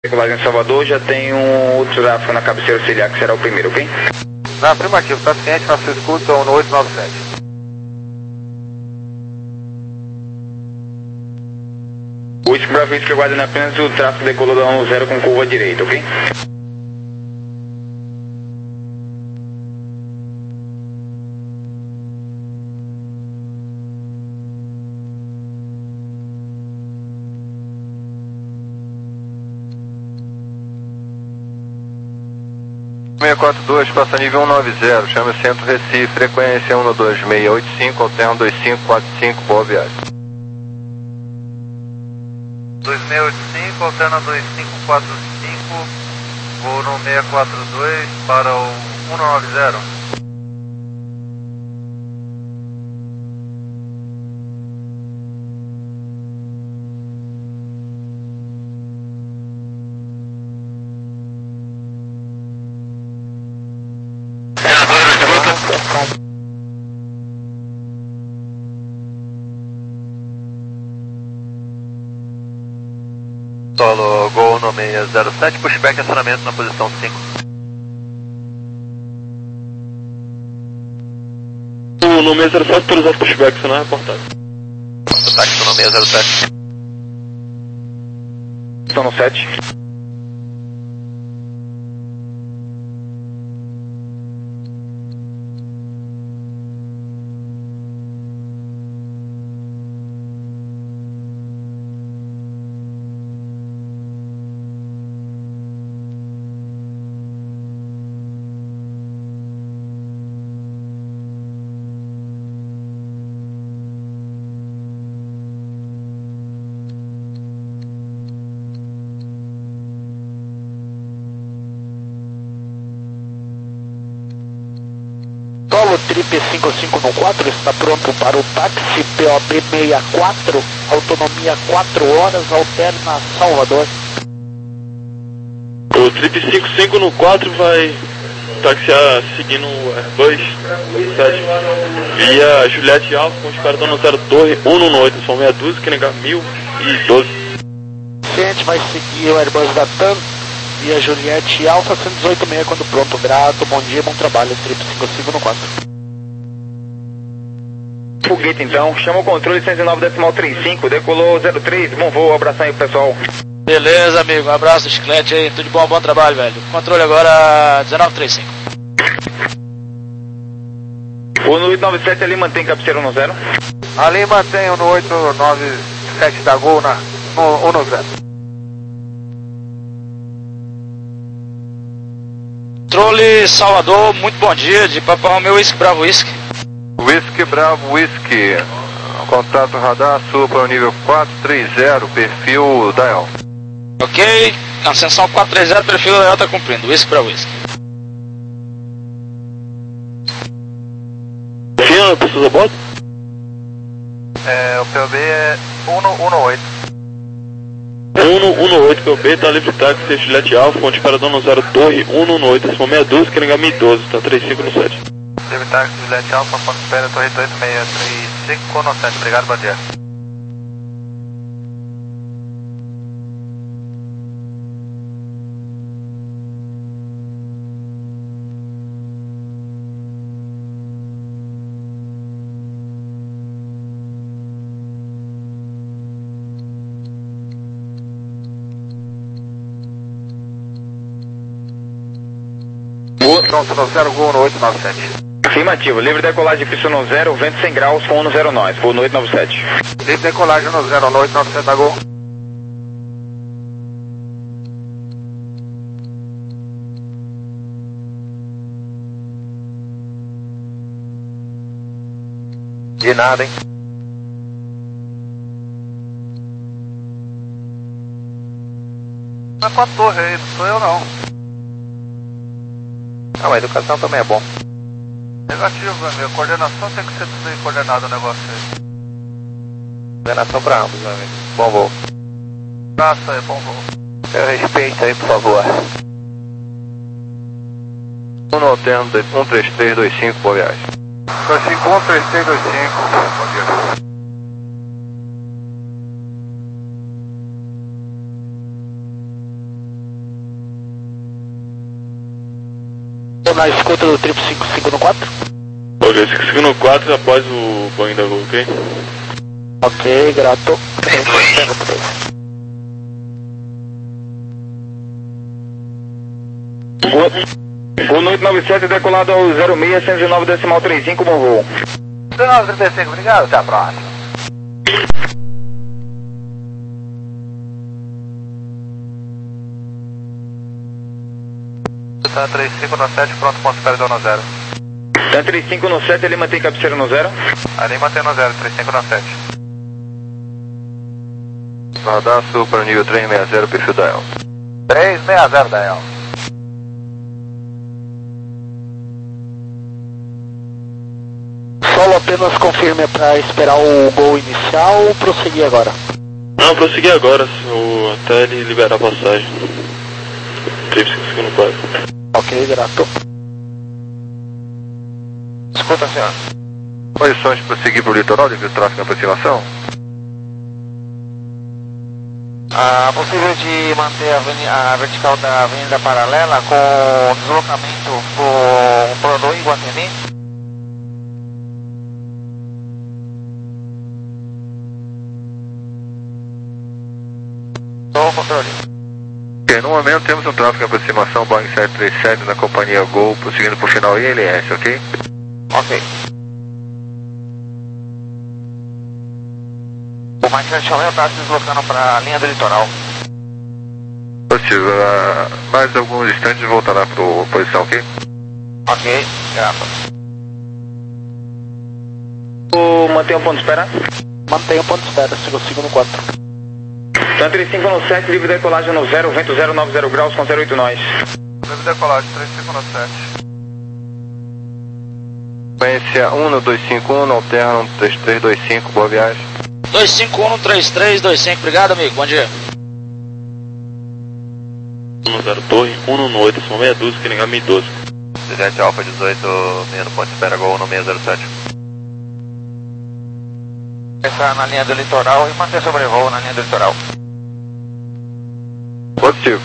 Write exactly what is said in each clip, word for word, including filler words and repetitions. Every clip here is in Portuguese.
Decolagem em Salvador, já tem um outro tráfego na cabeceira auxiliar, que será o primeiro, ok? Na afirmativa, está ciente, nosso escuta no oito nove sete. O Whisky Bravo Whisky aguardando apenas o tráfego decolou da um zero com curva direita, ok? seis quatro dois, passa nível um nove zero, chama Centro Recife, frequência um dois seis oito cinco, alterno dois cinco quatro cinco, boa viagem. dois seis oito cinco, alterna dois cinco quatro cinco, voo no seis quatro dois para o um nove zero. Solo Gol no seis zero sete, pushback acionamento na posição cinco. No seis zero sete, autorizado pushback, você não é reportado. Táxi no seis zero sete. Estão no sete. Solo Trip cinco cinco no quatro está pronto para o táxi P O B sessenta e quatro, autonomia quatro horas, alterna Salvador. O Trip cinco cinco no quatro vai taxiar seguindo o Airbus sete via Juliette Alfa com disparador no zero Torre um no oito, são meia dúzia, que negar mil e doze. A gente vai seguir o Airbus da TAM via Juliette Alfa cento e dezoito seis quando pronto. Grato, bom dia, bom trabalho, Trip cinco cinco no quatro. Foguete então, chama o controle cento e nove decimal trinta e cinco, decolou zero três, bom voo, abração aí pessoal. Beleza, amigo, um abraço, chiclete aí, tudo de bom, bom trabalho, velho. Controle agora dezenove trinta e cinco. O no oito nove sete ali mantém cabeceira no zero. Ali mantém o no oito nove sete da Gol na, no um nove zero. Controle Salvador, muito bom dia, de Papa Romeo Whisky Bravo Whisky. Whisky Bravo Whisky, contato radar, sul para o nível quatro três zero, perfil Dial. Ok, ascensão quatro três zero, perfil Dial está cumprindo, Whisky Bravo Whisky. Fina, precisa bota? É, o P O B é um no oito. um no oito, P O B, tá livre táxi, Juliette Alfa, com disparador no zero Torre um no oito, são meia dúzia, que negar mil e doze, tá trinta e cinco no sete. Livre táxi, Juliette Alfa, ponto espera, Torre oito seis três cinco no sete, obrigado, bom dia. Pronto, no zero Gol no oito nove sete. Afirmativo, livre decolagem pista no zero, vento cem graus com um no zero nós, voo no oito nove sete. Livre decolagem no zero no oito nove sete da Gol. De nada, hein? Não é com a torre aí, não sou eu não. Não, a educação também é bom. Negativo, meu amigo. Coordenação tem que ser tudo bem coordenado o negócio aí. Coordenação pra ambos, meu amigo. Bom voo. Abraço aí, bom voo. Eu respeito aí, por favor. um no alterno, um três três dois cinco, boa viagem. dois cinco um três três dois cinco, bom dia. na escuta do triplo cinco cinco no quatro. Ok, cinco cinco no quatro após o Boeing da Gol, ok? Ok, grato. Gol oito nove sete decolado ao zero seis, cento e nove decimal trinta e cinco, bom voo. zero nove trinta e cinco, obrigado, até a próxima. Tá três cinco no sete, pronto, ponto superior no zero. Tá três cinco no sete, ele mantém cabeceira no zero. Ali mantém no zero, três cinco no sete. Radar sul para o nível três seis zero, perfil da El. três seis zero da El. Solo apenas confirme para esperar o gol inicial ou prosseguir agora? Não, prosseguir agora, o, até ele liberar a passagem. triplo cinco cinco no quatro. Ok, grato. Escuta, senhor. Condições de prosseguir para o litoral devido ao tráfego em aproximação? Ah, possível de manter a, avenida, a vertical da avenida paralela com deslocamento por Prodô e Guatemi? Estou controle. Ok, no momento temos um tráfego em aproximação Boeing sete três sete na companhia Gol, prosseguindo para o final I L S, ok? Ok. O Mike Chomel está se deslocando para a linha do litoral. Positivo, uh, mais alguns instantes voltará para a posição, ok? Ok, graças. O mantém o ponto de espera. Mantenha o ponto de espera, cinco cinco no quatro. Tá três cinco no sete, livre decolagem no zero, vento zero nove zero graus com zero oito nós. Livre decolagem, três cinco no sete. Frequência um no dois cinco um, alterna um três três dois cinco, boa viagem. dois cinco um, três três dois cinco, obrigado amigo, bom dia. um zero Torre, um no oito, são meia dúzia, que ligar mil e doze. Jet Alfa dezoito, meia no ponto de espera, Gol no seis zero sete. Começar na linha do litoral e manter sobrevoo na linha do litoral. Positivo.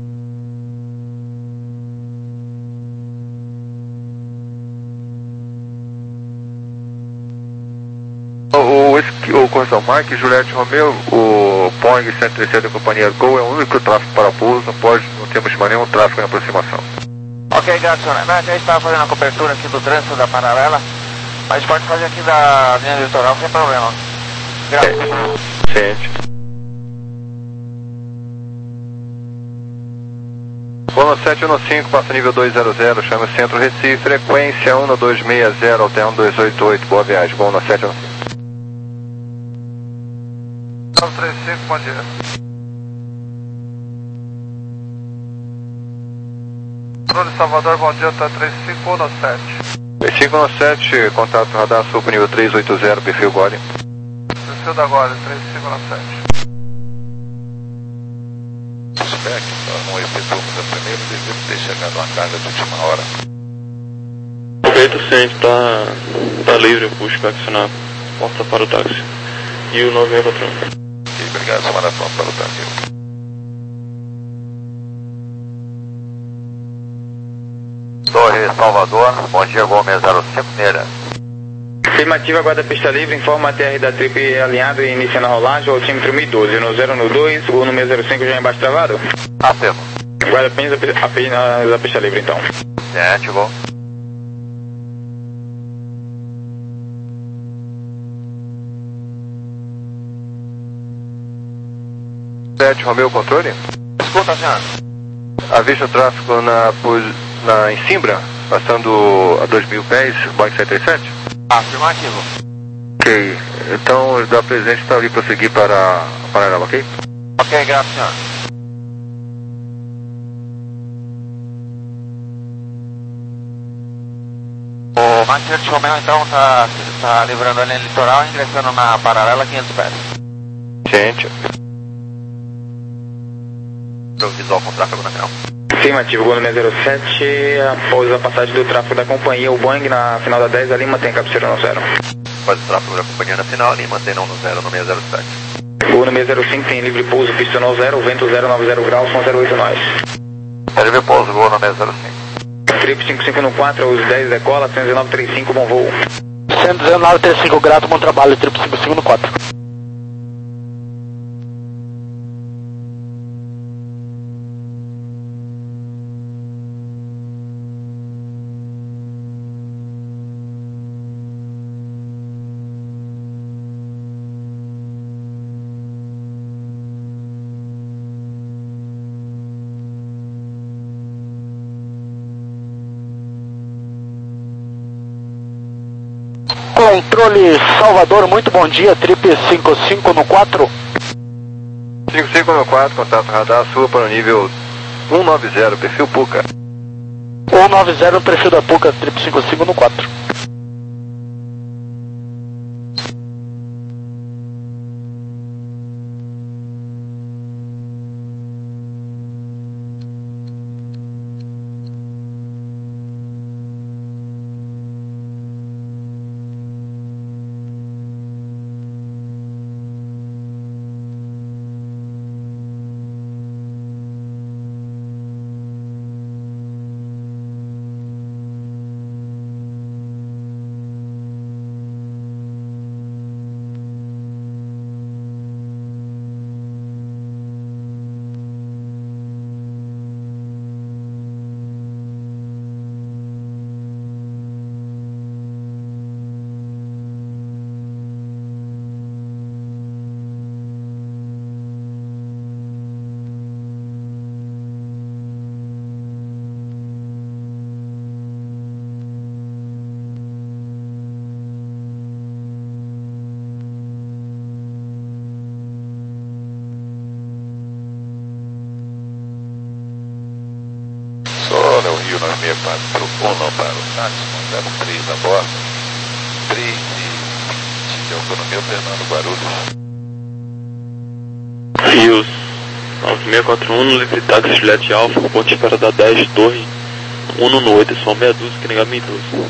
O, o, o correção Mike, Juliette Romeo, o Boeing sete três sete da companhia Gol é o único tráfego para pouso, não, pode, não temos mais nenhum tráfego em aproximação. Ok, graças, senhor. A gente estava fazendo a cobertura aqui do trânsito da paralela, mas pode fazer aqui da linha do litoral sem problema. Graças. Ciente. Voo no sete um no cinco, passa nível dois zero zero, chama o centro Recife, frequência um no dois seis zero, alterna dois oito oito, boa viagem, voo no sete um no cinco. nove três cinco, bom dia. Controle Salvador, bom dia, tá três cinco no sete. três cinco no sete, contato radar sul para nível três oito zero, perfil Gole. Perfil da Gole, três cinco no sete. Spec, um repetor da primeira, deve ter chegado uma carga de última hora. Feito ciente, tá, tá livre o push para acionar. Porta para o táxi. E o nove seis patrão. Ok, obrigado, semana pronta para o táxi. Torre Salvador, bom dia, Gol seis zero cinco, Neira. Afirmativa, guarda pista livre, informa a T R da trip alinhado e iniciando a rolagem, ao altímetro mil e doze, no zero no dois, Gol no seis zero cinco já embaixo travado. Afirma. Guarda apenas a, apenas a pista livre então. Ciente, Gol. sete, Romeu, controle? Escuta, senhor. Avista o tráfego na, na, em Simbra, passando a dois mil pés, Boeing sete três sete? Afirmativo. Ok, então dá presente está ali para seguir para a paralela, ok? Ok, graças, senhor. O Matheus Chomel então está tá livrando a linha litoral e ingressando na paralela quinhentos pés. Ciente. Visual com tráfego na final. Afirmativo, Gol no seis zero sete, após a passagem do tráfego da companhia, o Boeing na final da dez, ali mantém cabeceira no zero. Após o tráfego da companhia na final, ali mantém não no zero no seis zero sete. Gol no seis zero cinco, tem livre pouso, pista no zero, vento zero nove zero graus com zero oito nós. É livre pouso, Gol no seis zero cinco. Trip cinco cinco no quatro, os dez decola, cento e dezenove trinta e cinco, bom voo. cento e dezenove trinta e cinco, grato, bom trabalho, Trip cinco cinco no quatro. Controle Salvador, muito bom dia, Trip cinco cinco no quatro. cinco cinco no quatro, contato radar, sua para o nível cento e noventa, perfil Puca. cento e noventa, perfil da Puca, Trip cinco cinco no quatro. Sola, o Rio nove seis quatro, Uno para o táxi, zero três a bordo, três e vinte de autonomia, Fernando Guarulhos. Rios nove seis quatro um, livre táxi Juliette Alfa, ponto de espera da dez, torre um no oito, são meia dúzia, que negar mil e doze.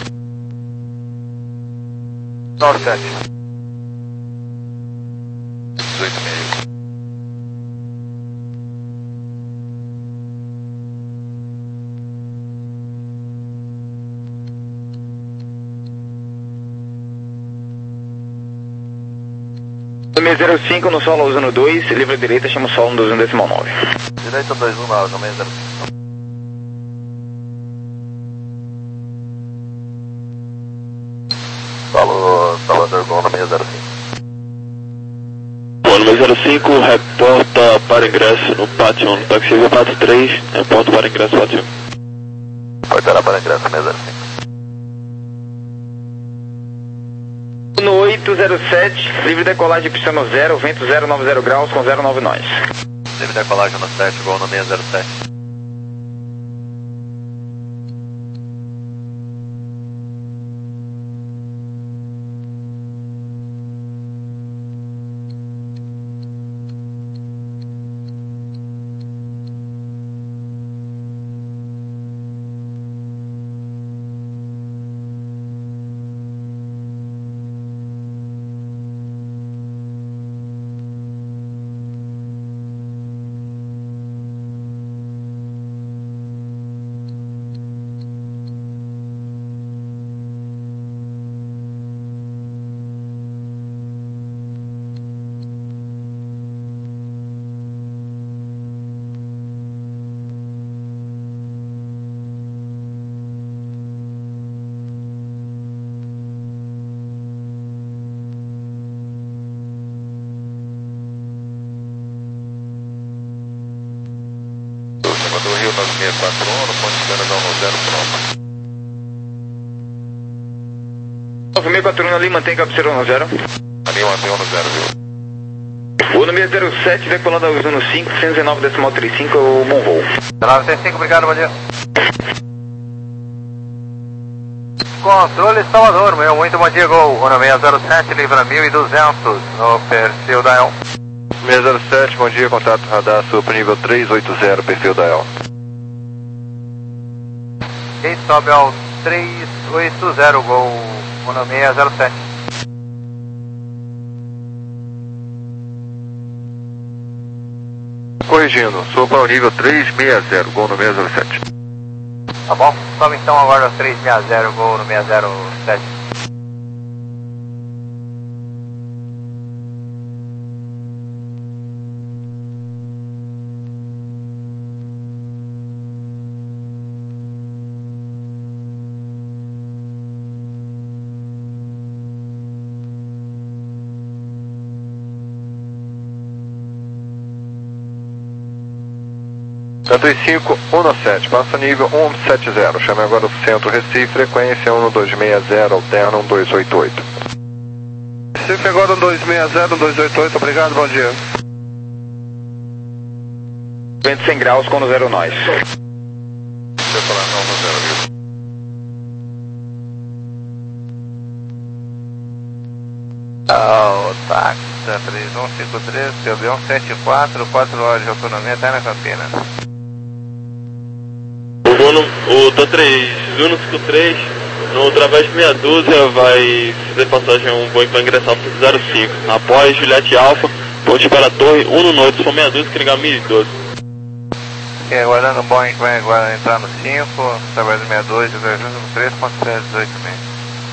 nove sete. dezoito e meio. seis zero cinco no solo usando dois, livre direita, chama o solo no dois um decimal nove. Direita dois um nove, no seis zero cinco. Solo Salvador Gol no seis zero cinco. Bom, número zero cinco, reporta para ingresso no pátio, no táxi V quatro três, reporta para ingresso pátio. Portará para ingresso seis zero cinco. No oito zero sete, livre decolagem pista no zero, vento zero nove zero graus com zero nove nós. Livre decolagem no sete, Gol no seis zero sete. Do Rio nove seis quatro um, no ponto de espera da um zero, pronto. nove seis quatro um ali, mantém cabeceira um zero. Ali mantém um zero, viu? O número zero sete, decolando usando cinco, cento e dezenove decimal trinta e cinco, o bom voo. nove seis cinco, obrigado, bom dia. Controle Salvador, meu, muito bom dia, Gol. Uno seis zero sete, livra mil e duzentos, no perfil da El. seis zero sete, bom dia, contato radar, sua para nível três oito zero, perfil da El. Quem sobe ao três oito zero, Gol, Uno seis zero sete. Corrigindo, sou para o nível três seis zero, Gol no seis zero sete. Tá bom, sobe então agora três seis zero, voo no seis zero sete. cento e cinco, sete, passa nível cento e setenta, chame agora o centro Recife, frequência um dois seis zero, alterna um dois oito oito. Recife agora um dois seis zero, um dois oito oito, obrigado, bom dia. vento cem graus com no zero nós. Deixa eu falar não no zero, viu? Ah, o táxi da três um cinco três, seu B um sete quatro, quatro horas de autonomia, tá na Campina. O voo no, o T três um cinco três, no Travesti meia dúzia, vai fazer passagem um voo que vai ingressar para zero cinco. Após Juliette Alfa, ponte para a torre um no oito, são meia dúzia, que ligar mil e doze. Ok, aguardando o Boeing que vai agora entrar no cinco, Travesti meia dúzia, três ponto zero dezoito também.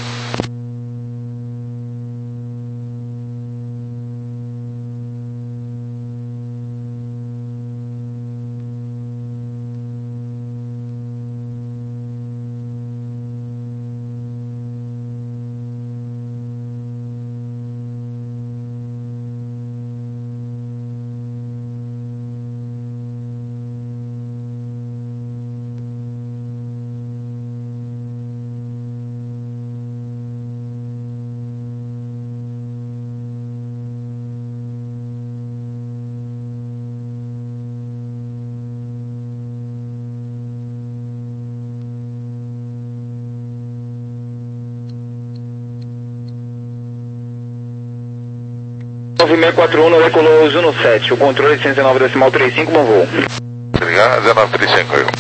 nove seis quatro um, decolou Juno sete, o controle cento e dezenove decimal trinta e cinco, bom voo. Obrigado, dezenove trinta e cinco aí.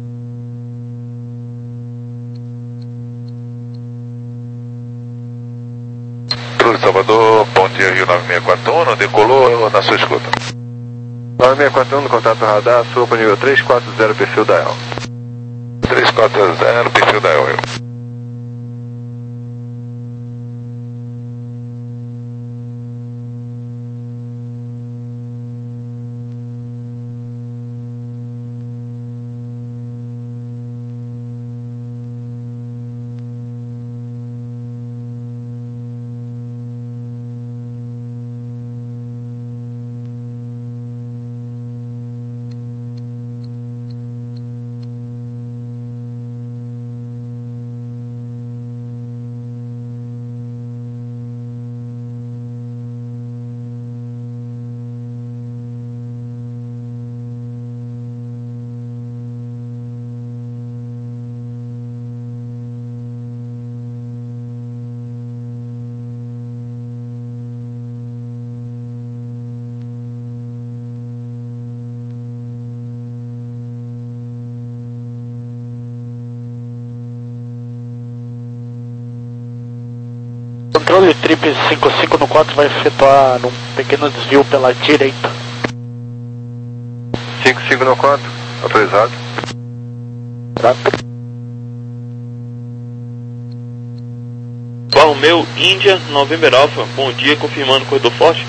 Cruz Salvador, Ponte Rio nove seis quatro um, decolou na sua escuta. nove seis quatro um, contato radar, sua para nível três quatro zero, perfil Dial. três quatro zero, perfil Dial. Controle Trip cinco cinco no quatro vai efetuar um pequeno desvio pela direita. cinco cinco no quatro, autorizado. Romeu Índia, November Alpha, bom dia, confirmando corredor forte.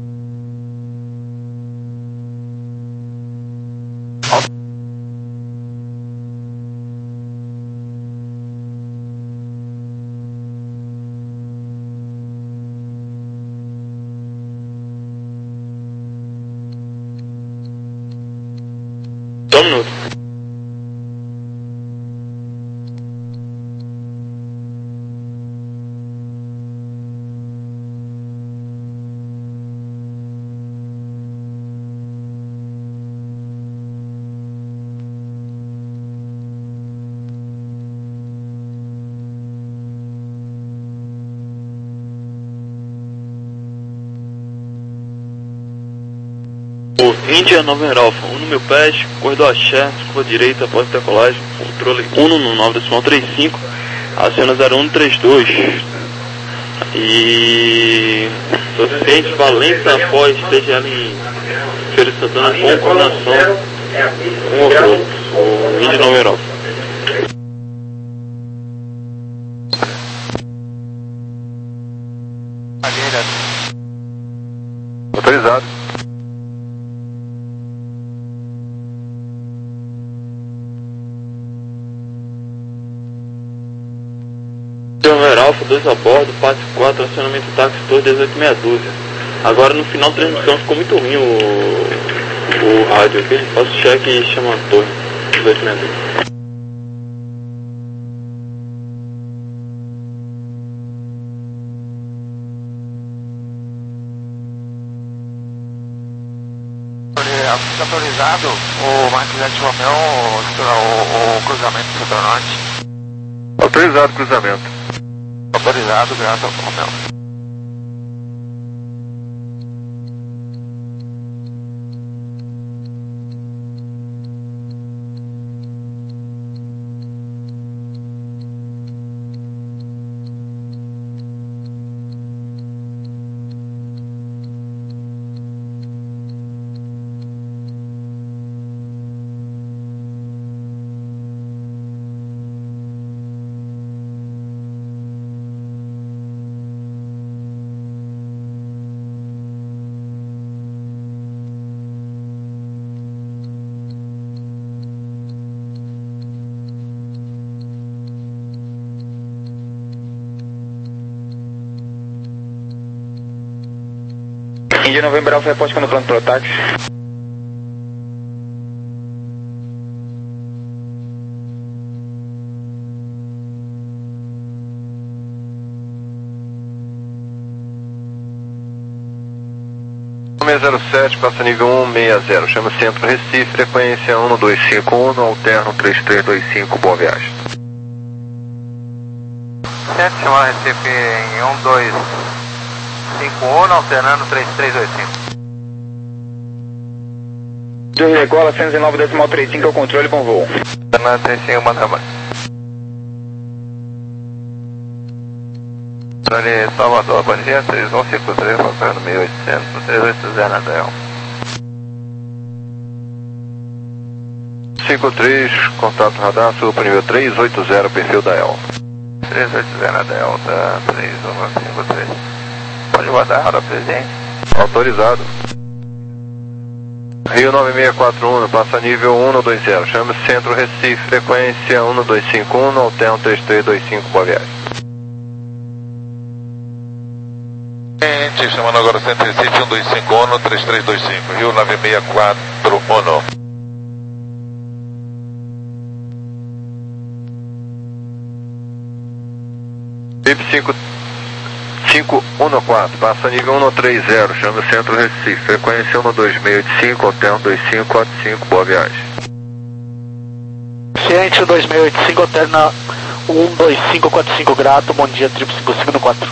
Só um minuto. Índia November Alpha, um no meu pés, corredor axé, curva direita após decolagem, controle um no nove decimal trinta e cinco, aciona zero um três dois. E suficiente Valença após esteja ela em Feira de Santana com coordenação com o outro, o Índia November Alpha. Alfa dois a bordo, Pátio quatro, acionamento táxi Torre dezoito meia dúzia. Agora no final da transmissão ficou muito ruim o, o rádio, ok? Faço check e chama a Torre dezoito meia dúzia. Autorizado o Marquilete Romeu, o, o cruzamento do Centro-Norte. Autorizado o cruzamento. Autorizado, graças ao Romeu. Índia Novembro Alfa, reporte quando pronto para o táxi. seis zero sete, passa nível um seis zero, chama Centro Recife, frequência um dois cinco um, alterno três três dois cinco, boa viagem. Centro chama Recife em um dois cinco um, alternando três três dois cinco. Torre Decola, cento e dezenove decimal trinta e cinco, é o controle com voo. Alternando três cinco, manda mais. Controle Salvador, bom dia, três um cinco três, faltando mil e oitocentos, três oito zero na Del. cinco três, contato radar, suba para nível três oito zero, perfil da E L. três oito zero na Delta, três um cinco três. Pode guardar, hora presente. Autorizado. Rio nove seis quatro um, passa nível um dois zero, chama Centro Recife, frequência um dois cinco um, alterno três três dois cinco, boa viagem. Gente, chamando agora Centro Recife um dois cinco um, três três dois cinco, Rio nove seis quatro um. V I P cinco cinco um quatro, passa nível um três zero, chama Centro Recife, frequência um dois seis oito cinco, alterno dois cinco quatro cinco, boa viagem. Ciente dois seis oito cinco, alterna um dois cinco quatro cinco, grato, bom dia, triplo cinco cinco no quatro.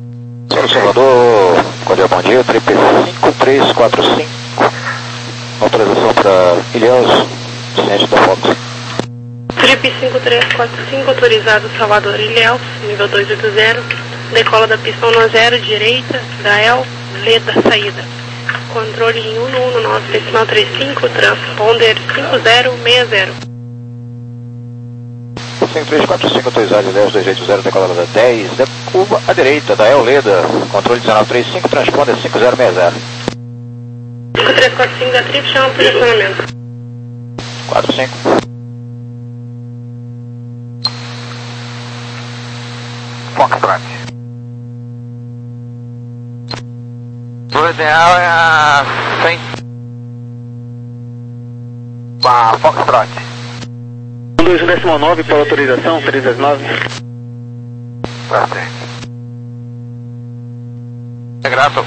Salvador, bom dia, trip cinco três quatro cinco, autorização para Ilhéus, ciente da Fox. Trip cinco três quatro cinco, autorizado Salvador Ilhéus, nível duzentos e oitenta, decola da pista um zero, direita, da El, Leda, saída. Controle em um um nove, decimal trinta e cinco, transponder cinco zero seis zero. cinco três quatro cinco, autorizado Ilhéus, dois oito zero, decola da dez, da curva à direita, da El, Leda, controle dezenove trinta e cinco, transponder cinco zero seis zero. cinco três quatro cinco da Trip, chama para posicionamento. quatro cinco. Foxtrot. O ideal é a cem. A Foxtrot. um dois um decimal nove para autorização, três nove. Tá certo. É grato.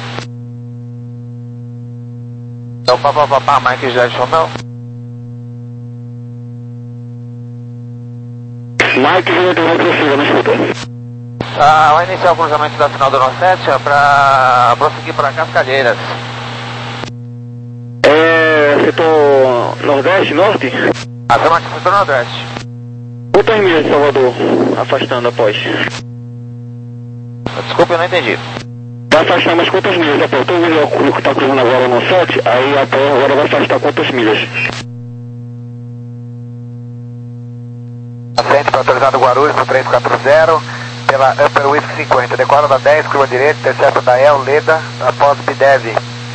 Então, papapá, Mike Jet Romeu. Mike Jet Romeu, não escuta. Ah, vai iniciar o cruzamento da final do Nordeste para prosseguir para Cascalheiras. É, setor Nordeste, Norte? Ah, estamos aqui no setor Nordeste. Quantas milhas de Salvador, afastando após? Desculpa, eu não entendi. Vai afastar mais quantas milhas após? Estou vendo o que está cruzando agora no sete, aí após agora vai afastar quantas milhas? Frente para autorizado Guarulhos no três quatro zero. Pela Upper Whisky cinquenta, decola da dez, curva direita, intercepta da El, Leda, após Bidev.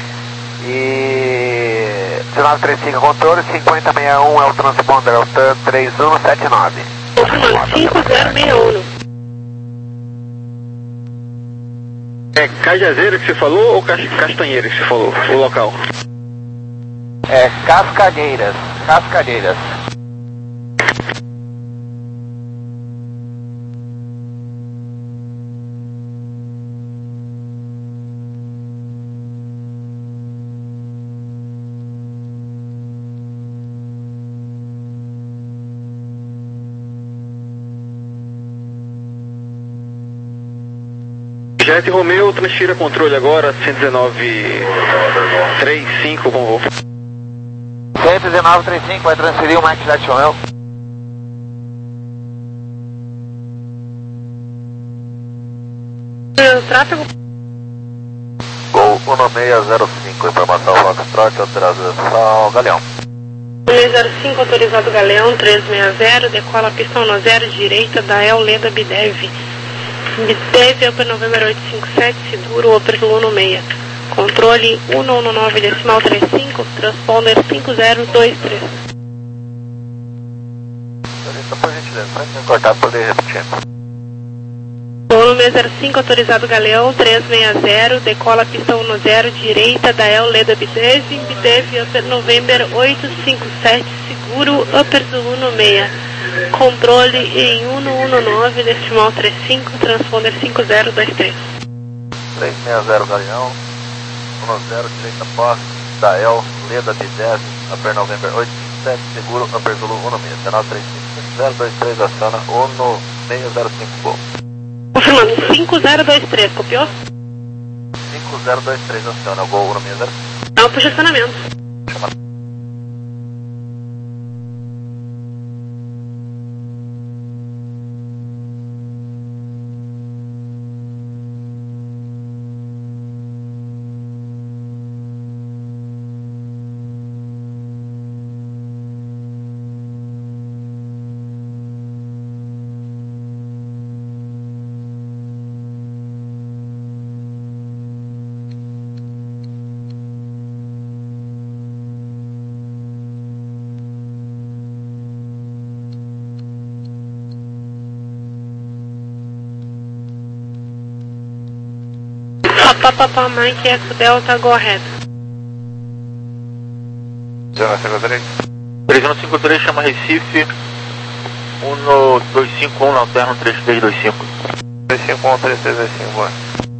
E dezenove trinta e cinco controle, cinquenta sessenta e um é o transponder, é o T A M três um sete nove. cinco zero seis um. É Cajazeiro que você falou ou Castanheira que você falou, o local? É Cascalheiras, Cascalheiras. Jet Romeu, transfira controle agora, cento e dezenove trinta e cinco, bom voo. cento e dezenove trinta e cinco, vai transferir o Mike Jet Romeu. Tráfego. Gol um seis zero cinco, informação Foxtrot, autorização Galeão. um seis zero cinco, autorizado Galeão, três seis zero, decola a pista um zero, direita, da El, Leda, Bidev. Bidev, Upper November oito cinco sete, seguro, Upper Zulu um seis. Controle um um nove, decimal trinta e cinco, transponder cinco zero dois três. Por gentileza, pode me cortar para poder repetir. um seis zero cinco, autorizado Galeão, três seis zero, decola a pista um zero, direita, da El, Leda, Bidev, Bidev, Upper November oito cinco sete, seguro, Upper Zulu um seis. Controle em um um nove, decimal trinta e cinco, transponder cinco zero dois três. três seis zero Galeão, um zero, direita pós, da El, Leda, Bidev, Upper November oito cinco sete, seguro, Upper Zulu um seis, dezenove trinta e cinco, cinco zero dois três, aciona um seis zero cinco, gol. Confirmando, cinco zero dois três, copiou? cinco zero dois três, aciona, gol um seis zero. É um posicionamento. Papapá, Mike, Eco Delta, go ahead. zero cinco três. três um cinco três, chama Recife. um dois cinco um, alterno três três dois cinco. três cinco um, três três dois cinco, boa.